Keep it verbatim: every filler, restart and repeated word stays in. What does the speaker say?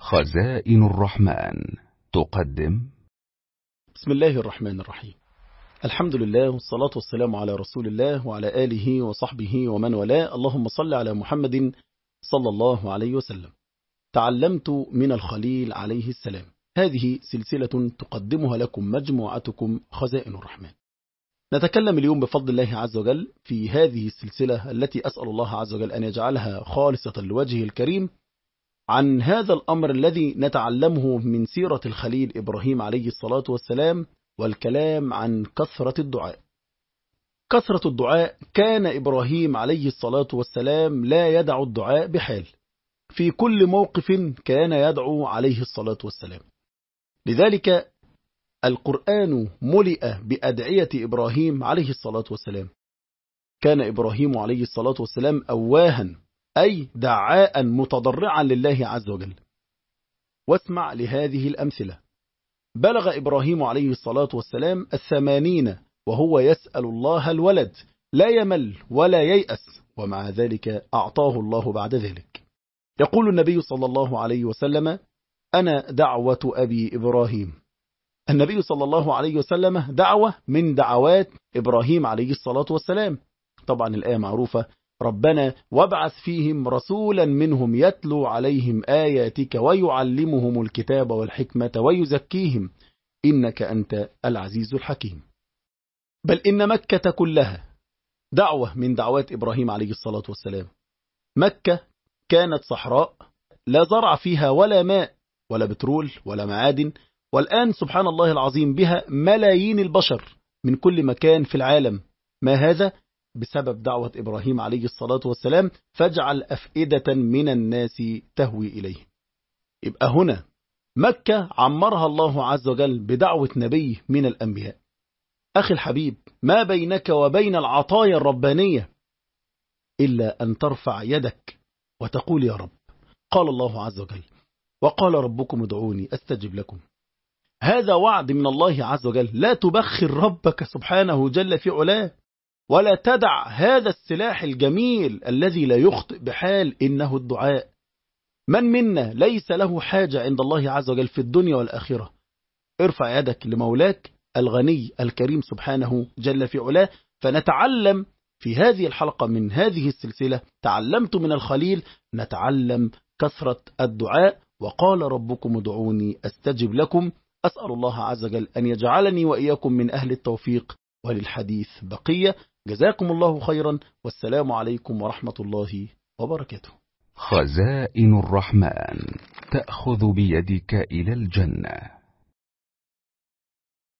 خزائن الرحمن تقدم. بسم الله الرحمن الرحيم. الحمد لله والصلاة والسلام على رسول الله وعلى آله وصحبه ومن والاه. اللهم صل على محمد صلى الله عليه وسلم. تعلمت من الخليل عليه السلام. هذه سلسلة تقدمها لكم مجموعتكم خزائن الرحمن. نتكلم اليوم بفضل الله عز وجل في هذه السلسلة التي أسأل الله عز وجل أن يجعلها خالصة لوجهه الكريم عن هذا الأمر الذي نتعلمه من سيرة الخليل إبراهيم عليه الصلاة والسلام، والكلام عن كثرة الدعاء. كثرة الدعاء، كان إبراهيم عليه الصلاة والسلام لا يدع الدعاء بحال، في كل موقف كان يدعو عليه الصلاة والسلام. لذلك القرآن ملئ بأدعية إبراهيم عليه الصلاة والسلام. كان إبراهيم عليه الصلاة والسلام أواها، أي دعاء متضرعا لله عز وجل. واسمع لهذه الأمثلة. بلغ إبراهيم عليه الصلاة والسلام الثمانين وهو يسأل الله الولد، لا يمل ولا ييأس، ومع ذلك أعطاه الله بعد ذلك. يقول النبي صلى الله عليه وسلم: أنا دعوة أبي إبراهيم. النبي صلى الله عليه وسلم دعوة من دعوات إبراهيم عليه الصلاة والسلام. طبعا الآية معروفة: ربنا وابعث فيهم رسولا منهم يتلو عليهم آياتك ويعلمهم الكتاب والحكمة ويزكيهم إنك أنت العزيز الحكيم. بل إن مكة كلها دعوة من دعوات إبراهيم عليه الصلاة والسلام. مكة كانت صحراء لا زرع فيها ولا ماء ولا بترول ولا معادن، والآن سبحان الله العظيم بها ملايين البشر من كل مكان في العالم. ما هذا؟ بسبب دعوة إبراهيم عليه الصلاة والسلام: فاجعل أفئدة من الناس تهوي إليه. يبقى هنا مكة عمرها الله عز وجل بدعوة نبي من الأنبياء. أخي الحبيب، ما بينك وبين العطايا الربانية إلا أن ترفع يدك وتقول يا رب. قال الله عز وجل: وقال ربكم ادعوني أستجب لكم. هذا وعد من الله عز وجل. لا تبخر ربك سبحانه جل في علاه، ولا تدع هذا السلاح الجميل الذي لا يخطئ بحال، إنه الدعاء. من منا ليس له حاجة عند الله عز وجل في الدنيا والآخرة؟ ارفع يدك لمولاك الغني الكريم سبحانه جل في علاه. فنتعلم في هذه الحلقة من هذه السلسلة تعلمت من الخليل، نتعلم كثرة الدعاء. وقال ربكم ادعوني أستجب لكم. أسأل الله عز وجل أن يجعلني وإياكم من أهل التوفيق، وللحديث بقية. جزاكم الله خيرا، والسلام عليكم ورحمة الله وبركاته. خزائن الرحمن تأخذ بيدك إلى الجنة.